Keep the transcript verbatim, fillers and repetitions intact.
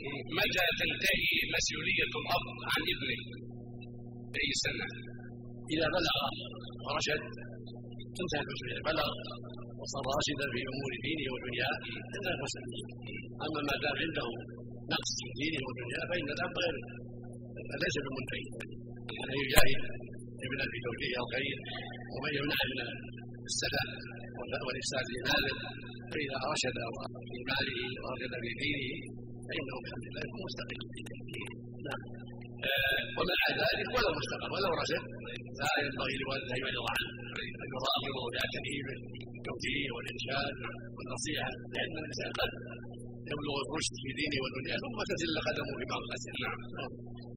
متى تنتهي مسؤولية الأب عن ابنه؟ بأي سنة؟ إذا بلغ ورشد تنتهي المسؤولية، بلغ وصار راشدا في أمور دينه ودنياه تنتهي المسؤولية. أما ما دام عنده نقص في دينه ودنياه فإن الأب غير ليس بمنتهي، عليه يجاهد ابنه في توجيه الخير ومن يمنعه من السلف والإفساد في ماله، فإذا رشد في ماله ورشد في دينه فإنه بحمد الله يكون مستقيم في دينه. نعم. ومع ذلك ولو مستقيم ولو رشد لا ينبغي لوالده أن يعرض عنه، أن يراقبه ويعتني بالتوجيه والإرشاد والنصيحة، لأن الإنسان قد يبلغ الرشد في دينه ودنياه ثم تزل قدمه في بعض الأسئلة. نعم.